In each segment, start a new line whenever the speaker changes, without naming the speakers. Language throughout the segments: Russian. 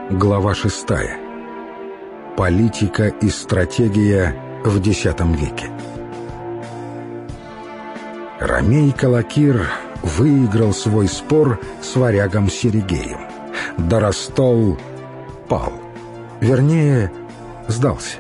Глава 6. Политика и стратегия в X веке. Ромей Калакир выиграл свой спор с варягом Серегеем. Доростол пал. Вернее, сдался.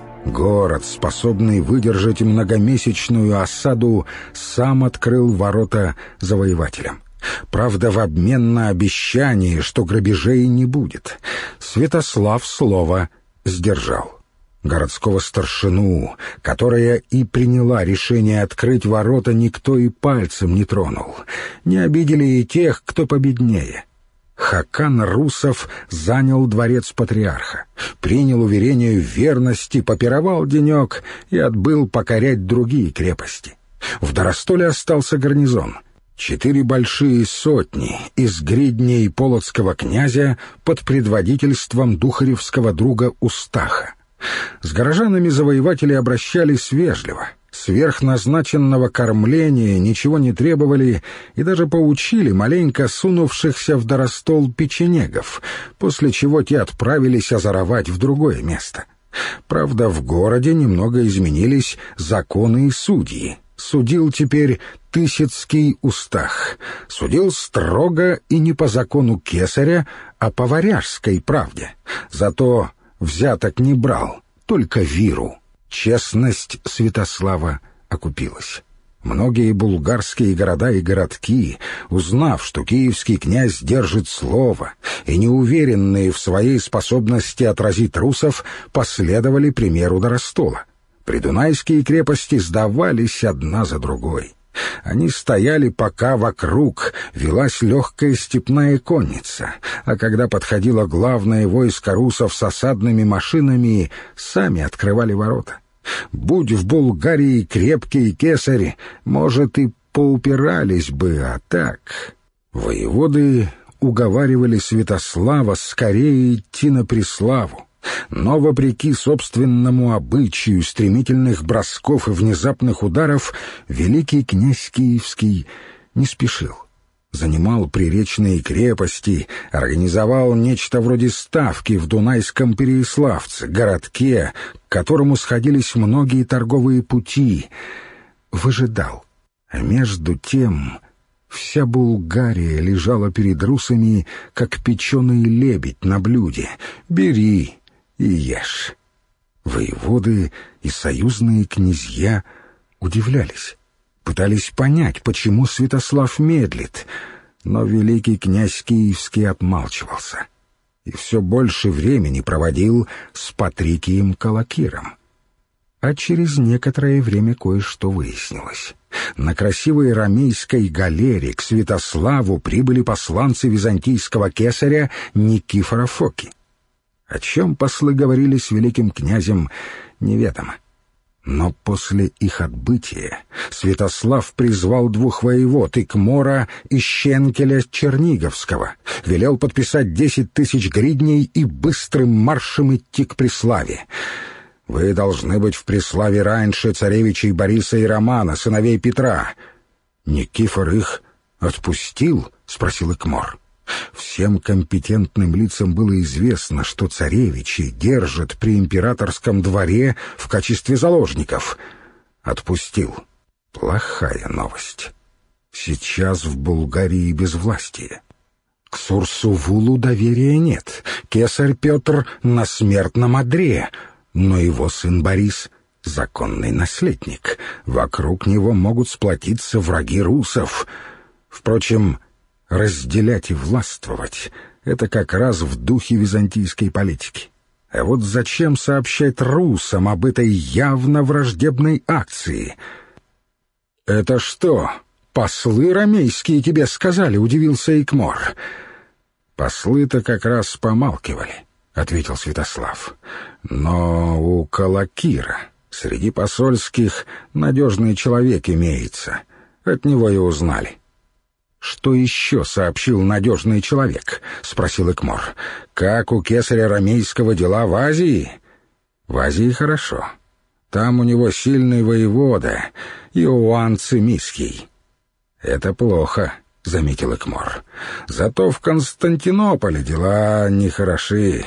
Город, способный выдержать многомесячную осаду, сам открыл ворота завоевателям. Правда, в обмен на обещание, что грабежей не будет. Святослав слово сдержал. Городского старшину, которая и приняла решение открыть ворота, никто и пальцем не тронул. Не обидели и тех, кто победнее. Хакан Русов занял дворец патриарха, принял уверение в верности, попировал денек и отбыл покорять другие крепости. В Доростоле остался гарнизон. 4 большие сотни из гридней полоцкого князя под предводительством духаревского друга Устаха. С горожанами завоеватели обращались вежливо. Сверхназначенного кормления ничего не требовали и даже поучили маленько сунувшихся в Доростол печенегов, после чего те отправились озоровать в другое место. Правда, в городе немного изменились законы и судьи. Судил теперь Тысяцкий Устах. Судил строго и не по закону кесаря, а по варяжской правде. Зато взяток не брал, только виру. Честность Святослава окупилась. Многие булгарские города и городки, узнав, что киевский князь держит слово, и неуверенные в своей способности отразить русов, последовали примеру Доростола. Придунайские крепости сдавались одна за другой. Они стояли, пока вокруг велась легкая степная конница, а когда подходило главное войско русов с осадными машинами, сами открывали ворота. Будь в Булгарии крепкие кесари, может, и поупирались бы, а так... Воеводы уговаривали Святослава скорее идти на Преславу. Но, вопреки собственному обычаю стремительных бросков и внезапных ударов, великий князь Киевский не спешил. Занимал приречные крепости, организовал нечто вроде ставки в Дунайском Переяславце, городке, к которому сходились многие торговые пути. Выжидал. А между тем... Вся Булгария лежала перед русами, как печеный лебедь на блюде. Бери и ешь. Воеводы и союзные князья удивлялись, пытались понять, почему Святослав медлит, но великий князь Киевский отмалчивался и все больше времени проводил с Патрикием Калакиром. А через некоторое время кое-что выяснилось. На красивой ромейской галере к Святославу прибыли посланцы византийского кесаря Никифора Фоки. О чем послы говорили с великим князем, неведомо. Но после их отбытия Святослав призвал 2 воевод, Икмора и Щенкеля Черниговского, велел подписать 10 000 гридней и быстрым маршем идти к Преславе. «Вы должны быть в Преславе раньше царевичей Бориса и Романа, сыновей Петра». «Никифор их отпустил?» — спросил Икмор. Всем компетентным лицам было известно, что царевичи держат при императорском дворе в качестве заложников. «Отпустил». Плохая новость. Сейчас в Булгарии безвластие. К Сурсувулу доверия нет. Кесарь Петр на смертном одре, но его сын Борис — законный наследник. Вокруг него могут сплотиться враги русов. Впрочем, разделять и властвовать — это как раз в духе византийской политики. А вот зачем сообщать русам об этой явно враждебной акции? «Это что, послы ромейские тебе сказали?» — удивился Икмор. «Послы-то как раз помалкивали», — ответил Святослав. «Но у Калакира среди посольских надежный человек имеется. От него и узнали». «Что еще сообщил надежный человек?» — спросил Икмор. «Как у кесаря ромейского дела в Азии?» «В Азии хорошо. Там у него сильный воевода, Иоанн Цимиский». «Это плохо. — заметил Экмор. «Зато в Константинополе дела нехороши.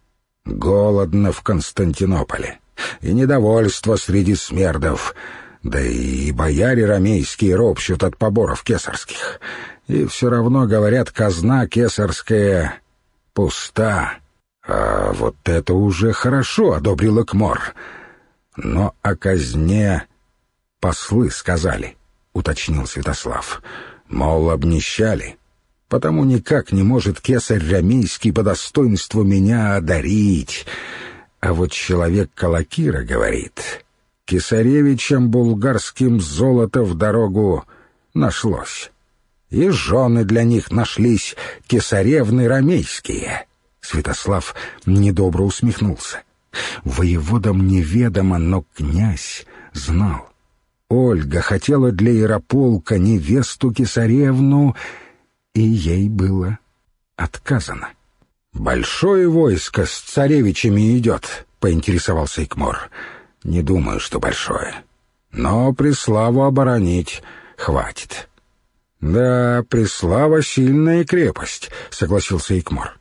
Голодно в Константинополе, и недовольство среди смердов, да и бояре ромейские ропщут от поборов кесарских. И все равно, говорят, казна кесарская пуста. А вот это уже хорошо, — одобрил Экмор. Но о казне послы сказали, — уточнил Святослав. Мол, обнищали, потому никак не может кесарь ромейский по достоинству меня одарить. А вот человек Калакира говорит, кесаревичам булгарским золото в дорогу нашлось. И жены для них нашлись кесаревны ромейские. Святослав недобро усмехнулся. Воеводам неведомо, но князь знал. Ольга хотела для Ярополка невесту кесаревну, и ей было отказано. «Большое войско с царевичами идет», — поинтересовался Экмор. «Не думаю, что большое. Но Преславу оборонить хватит». «Да, Преслава — сильная крепость», — согласился Экмор.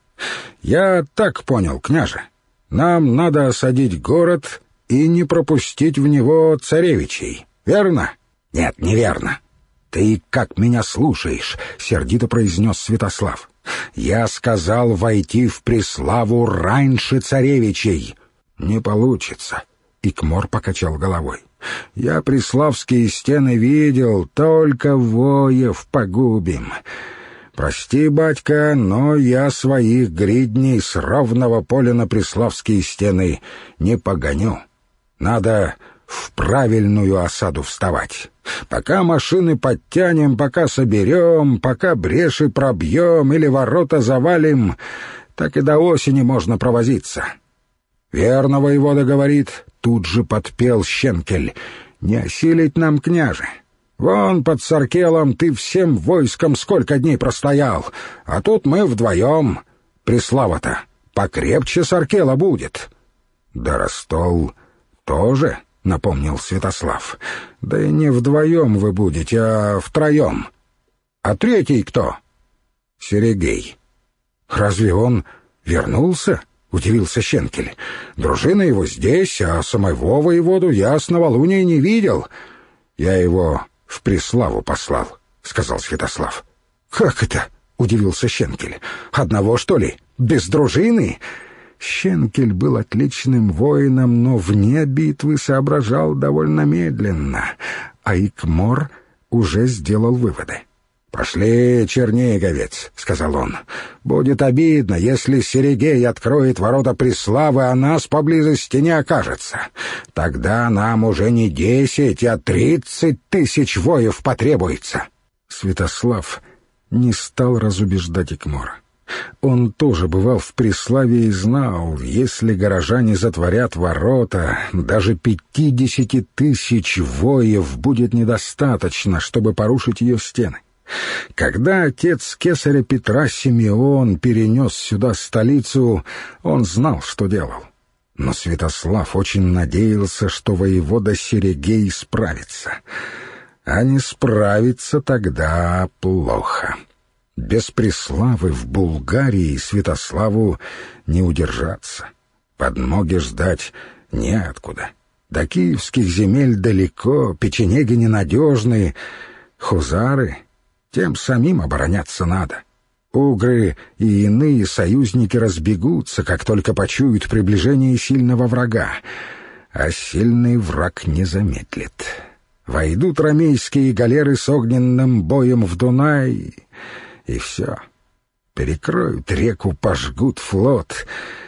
«Я так понял, княже. Нам надо осадить город и не пропустить в него царевичей. Верно?» «Нет, неверно. Ты как меня слушаешь?» — сердито произнес Святослав. «Я сказал войти в Преславу раньше царевичей». «Не получится», — Экмор покачал головой. «Я преславские стены видел, только воев погубим. Прости, батька, но я своих гридней с ровного поля на преславские стены не погоню. Надо в правильную осаду вставать. Пока машины подтянем, пока соберем, пока бреши пробьем или ворота завалим, так и до осени можно провозиться». «Верно, воевода говорит», — тут же подпел Щенкель. «Не осилить нам, княже. Вон под Саркелом ты всем войском сколько дней простоял, а тут мы вдвоем. Преслава-то покрепче Саркела будет». «Да Ростол тоже», — напомнил Святослав. «Да и не вдвоем вы будете, а втроем. А третий кто?» «Серегей». «Разве он вернулся?» — удивился Щенкель. «Дружина его здесь, а самого воеводу я с новолуния не видел». «Я его в Преславу послал», — сказал Святослав. «Как это?» — удивился Щенкель. «Одного, что ли? Без дружины?» Щенкель был отличным воином, но вне битвы соображал довольно медленно, а Экмор уже сделал выводы. «Пошли, Черниговец», — сказал он. «Будет обидно, если Серегей откроет ворота Преславы, а нас поблизости не окажется. Тогда нам уже не 10, а 30 тысяч воев потребуется». Святослав не стал разубеждать Экмора. Он тоже бывал в Преславе и знал, если горожане затворят ворота, даже 50 тысяч воев будет недостаточно, чтобы порушить ее стены. Когда отец кесаря Петра Симеон перенес сюда столицу, он знал, что делал. Но Святослав очень надеялся, что воевода Серегей справится. А не справится тогда плохо. Без Преславы в Булгарии Святославу не удержаться. Подмоги ждать неоткуда. До киевских земель далеко, печенеги ненадежные, хузары... Тем самим обороняться надо. Угры и иные союзники разбегутся, как только почуют приближение сильного врага. А сильный враг не замедлит. Войдут ромейские галеры с огненным боем в Дунай, и все. Перекроют реку, пожгут флот.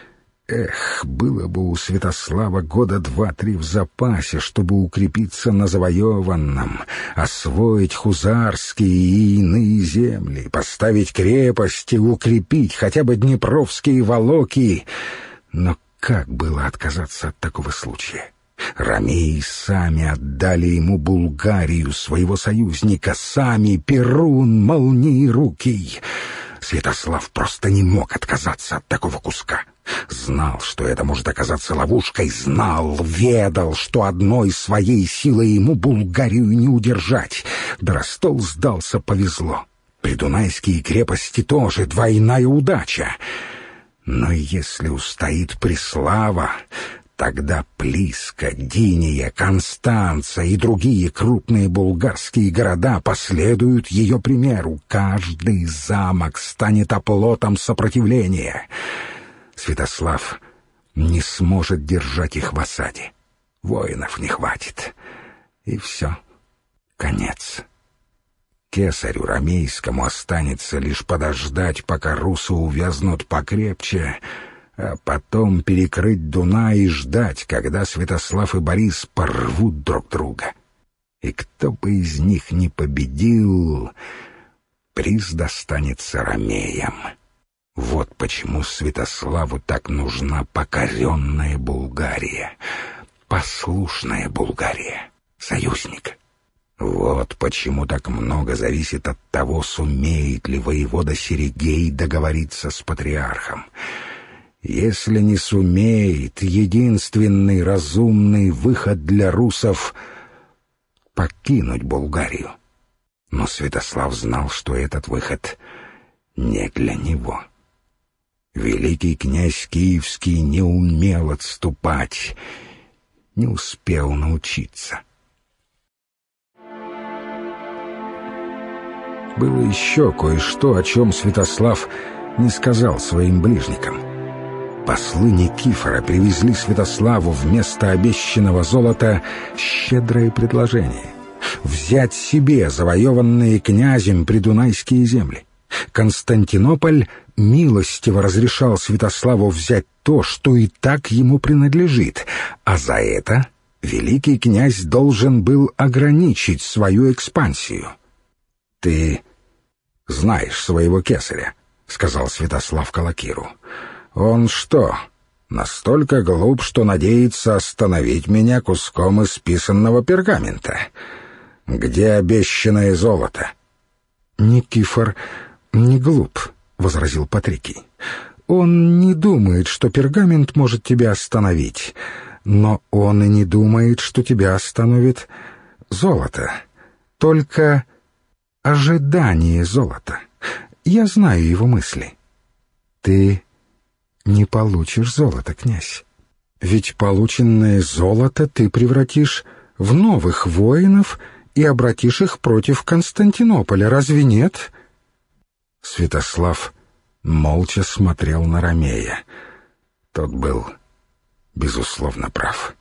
Эх, было бы у Святослава года 2-3 в запасе, чтобы укрепиться на завоеванном, освоить хузарские и иные земли, поставить крепости, укрепить хотя бы днепровские волоки. Но как было отказаться от такого случая? Ромеи сами отдали ему Булгарию, своего союзника, сами Перун Молниерукий. Святослав просто не мог отказаться от такого куска. Знал, что это может оказаться ловушкой, знал, ведал, что одной своей силой ему Булгарию не удержать. Да Ростол сдался, повезло. Придунайские крепости тоже двойная удача. Но если устоит Преслава, тогда Плиска, Диния, Констанца и другие крупные булгарские города последуют ее примеру. Каждый замок станет оплотом сопротивления. Святослав не сможет держать их в осаде. Воинов не хватит. И все. Конец. Кесарю ромейскому останется лишь подождать, пока русы увязнут покрепче, а потом перекрыть Дунай и ждать, когда Святослав и Борис порвут друг друга. И кто бы из них ни победил, приз достанется ромеям. Вот почему Святославу так нужна покоренная Булгария, послушная Булгария, союзник. Вот почему так много зависит от того, сумеет ли воевода Серегей договориться с патриархом. Если не сумеет, единственный разумный выход для русов — покинуть Булгарию. Но Святослав знал, что этот выход не для него. Великий князь Киевский не умел отступать, не успел научиться. Было еще кое-что, о чем Святослав не сказал своим ближникам. Послы Никифора привезли Святославу вместо обещанного золота щедрое предложение — взять себе завоеванные князем придунайские земли. Константинополь милостиво разрешал Святославу взять то, что и так ему принадлежит, а за это великий князь должен был ограничить свою экспансию. «Ты знаешь своего кесаря», — сказал Святослав Калакиру. «Он что, настолько глуп, что надеется остановить меня куском исписанного пергамента? Где обещанное золото?» «Никифор не глуп», — возразил Патрикий. «Он не думает, что пергамент может тебя остановить, но он и не думает, что тебя остановит золото. Только ожидание золота. Я знаю его мысли. Ты не получишь золото, князь. Ведь полученное золото ты превратишь в новых воинов и обратишь их против Константинополя. Разве нет?» Святослав молча смотрел на Ромея. Тот был, безусловно, прав.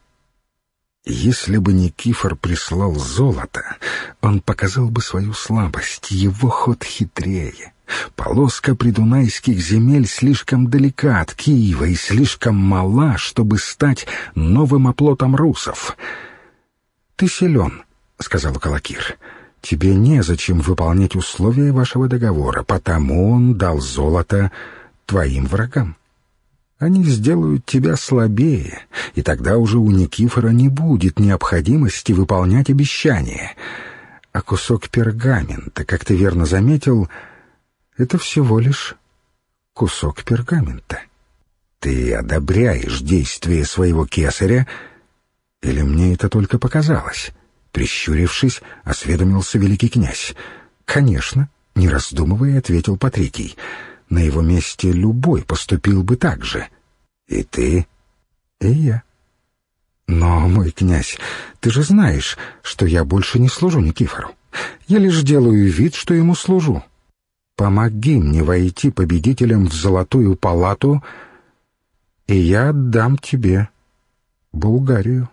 Если бы Никифор прислал золото, он показал бы свою слабость, его ход хитрее. Полоска придунайских земель слишком далека от Киева и слишком мала, чтобы стать новым оплотом русов. «Ты силен», — сказал Калакир. «Тебе незачем выполнять условия вашего договора, потому он дал золото твоим врагам. Они сделают тебя слабее, и тогда уже у Никифора не будет необходимости выполнять обещания. А кусок пергамента, как ты верно заметил, это всего лишь кусок пергамента. Ты одобряешь действия своего кесаря, или мне это только показалось?» Прищурившись, осведомился великий князь. «Конечно», — не раздумывая, ответил Патрикий. «На его месте любой поступил бы так же. И ты, и я. Но, мой князь, ты же знаешь, что я больше не служу Никифору. Я лишь делаю вид, что ему служу. Помоги мне войти победителем в Золотую палату, и я отдам тебе Булгарию».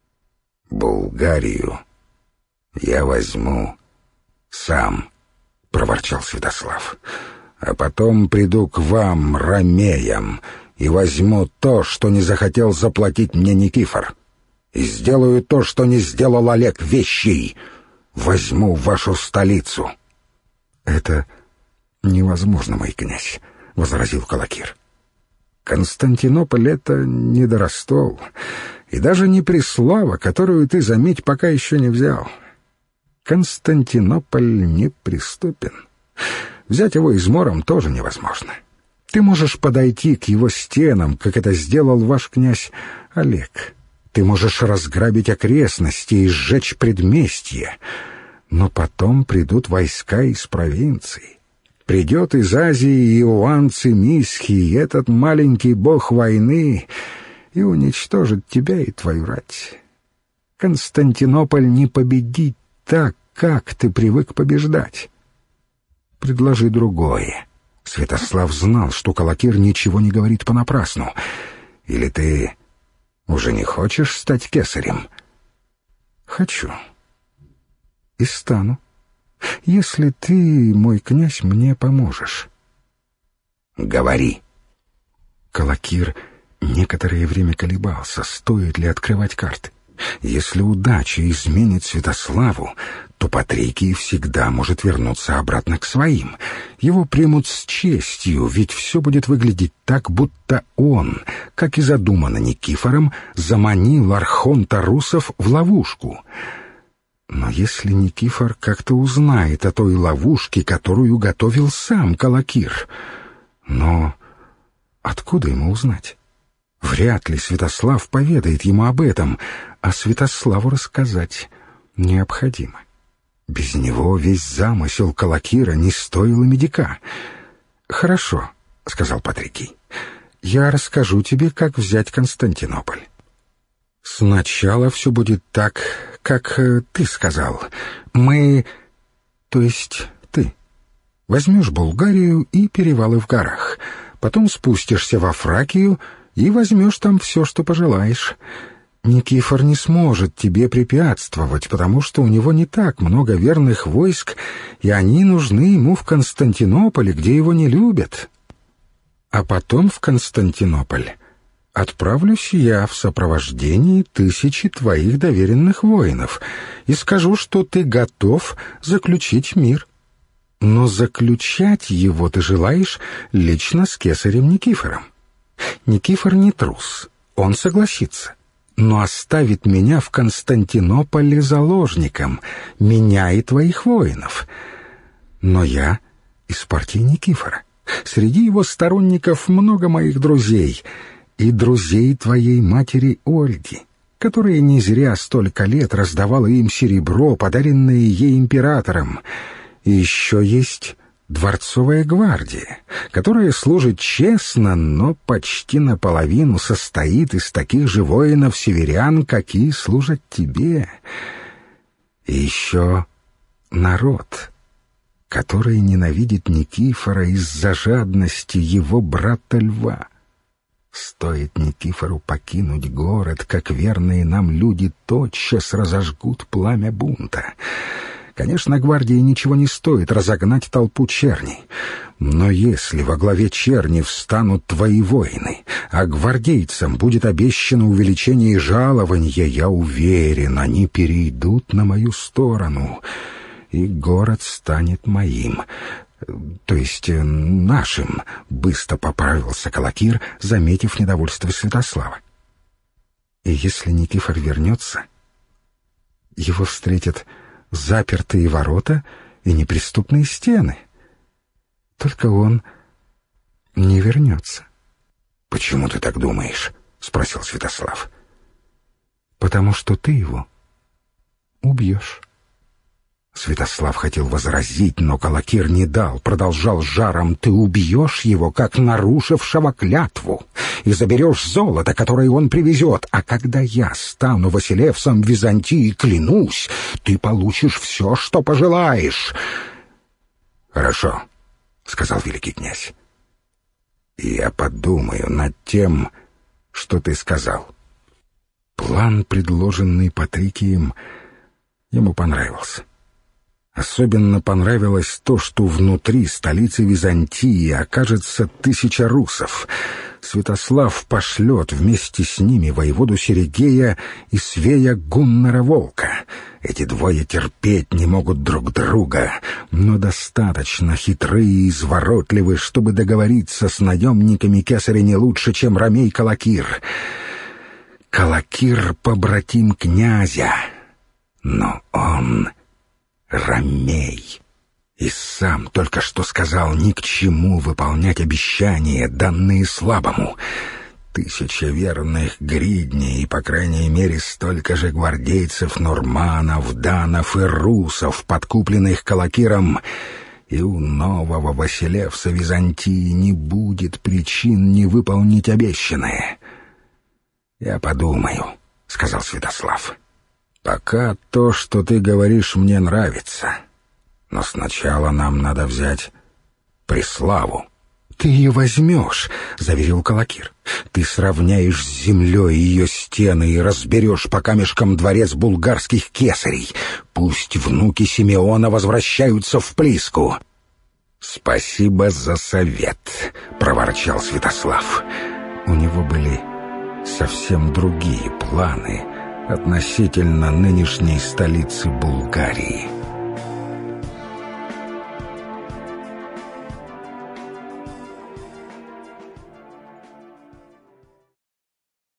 «Булгарию я возьму сам», — проворчал Святослав. «А потом приду к вам, ромеям, и возьму то, что не захотел заплатить мне Никифор, и сделаю то, что не сделал Олег Вещий. Возьму вашу столицу». «Это невозможно, мой князь», — возразил Калакир. «Константинополь — это не Доростол, и даже не Преслава, которую ты, заметь, пока еще не взял. Константинополь неприступен. Взять его измором тоже невозможно. Ты можешь подойти к его стенам, как это сделал ваш князь Олег. Ты можешь разграбить окрестности и сжечь предместье, но потом придут войска из провинции, Придет из Азии Иоанн Цимисхий, этот маленький бог войны, и уничтожит тебя и твою рать. Константинополь не победить так, как ты привык побеждать. Предложи другое. Святослав знал, что Калакир ничего не говорит понапрасну. Или ты уже не хочешь стать кесарем? Хочу. И стану, если ты, мой князь, мне поможешь. Говори. Калакир некоторое время колебался, стоит ли открывать карты. Если удача изменит Святославу, то Патрикий всегда может вернуться обратно к своим. Его примут с честью, ведь все будет выглядеть так, будто он, как и задумано Никифором, заманил архонта русов в ловушку. Но если Никифор как-то узнает о той ловушке, которую готовил сам Калакир, но откуда ему узнать? Вряд ли Святослав поведает ему об этом, а Святославу рассказать необходимо. Без него весь замысел Калакира не стоил и медика. «Хорошо», — сказал Патрикий, — «я расскажу тебе, как взять Константинополь. Сначала все будет так, как ты сказал. То есть ты, возьмешь Булгарию и перевалы в горах, потом спустишься во Фракию и возьмешь там все, что пожелаешь. Никифор не сможет тебе препятствовать, потому что у него не так много верных войск, и они нужны ему в Константинополе, где его не любят. А потом в Константинополь отправлюсь я в сопровождении 1000 твоих доверенных воинов и скажу, что ты готов заключить мир. Но заключать его ты желаешь лично с кесарем Никифором. Никифор не трус, он согласится, но оставит меня в Константинополе заложником, меня и твоих воинов. Но я из партии Никифора. Среди его сторонников много моих друзей и друзей твоей матери Ольги, которая не зря столько лет раздавала им серебро, подаренное ей императором. И еще есть Дворцовая гвардия, которая служит честно, но почти наполовину состоит из таких же воинов-северян, какие служат тебе. И еще народ, который ненавидит Никифора из-за жадности его брата Льва. Стоит Никифору покинуть город, как верные нам люди тотчас разожгут пламя бунта. Конечно, гвардии ничего не стоит разогнать толпу черней, но если во главе черни встанут твои воины, а гвардейцам будет обещано увеличение жалования, я уверен, они перейдут на мою сторону, и город станет моим, то есть нашим, быстро поправился Калакир, заметив недовольство Святослава. И если Никифор вернется, его встретят запертые ворота и неприступные стены. Только он не вернется. — Почему ты так думаешь? — спросил Святослав. — Потому что ты его убьешь. Святослав хотел возразить, но Калакир не дал, продолжал жаром: «Ты убьешь его, как нарушившего клятву, и заберешь золото, которое он привезет, а когда я стану Василевсом Византии, клянусь, ты получишь все, что пожелаешь». «Хорошо», — сказал великий князь, — «я подумаю над тем, что ты сказал». План, предложенный Патрикием, ему понравился. Особенно понравилось то, что внутри столицы Византии окажется 1000 русов. Святослав пошлет вместе с ними воеводу Серегея и свея Гуннара Волка. Эти двое терпеть не могут друг друга, но достаточно хитры и изворотливы, чтобы договориться с наемниками кесаря не лучше, чем Ромей Калакир. Калакир — побратим князя, но он Ромей. И сам только что сказал: ни к чему выполнять обещания, данные слабому. 1000 верных гридней и, по крайней мере, столько же гвардейцев, норманов, данов и русов, подкупленных Калакиром, и у нового Василевса Византии не будет причин не выполнить обещанное. «Я подумаю», — сказал Святослав. «Пока то, что ты говоришь, мне нравится. Но сначала нам надо взять Преславу». «Ты ее возьмешь», — заверил Калакир. «Ты сравняешь с землей ее стены и разберешь по камешкам дворец булгарских кесарей. Пусть внуки Симеона возвращаются в Плиску». «Спасибо за совет», — проворчал Святослав. У него были совсем другие планы относительно нынешней столицы Булгарии.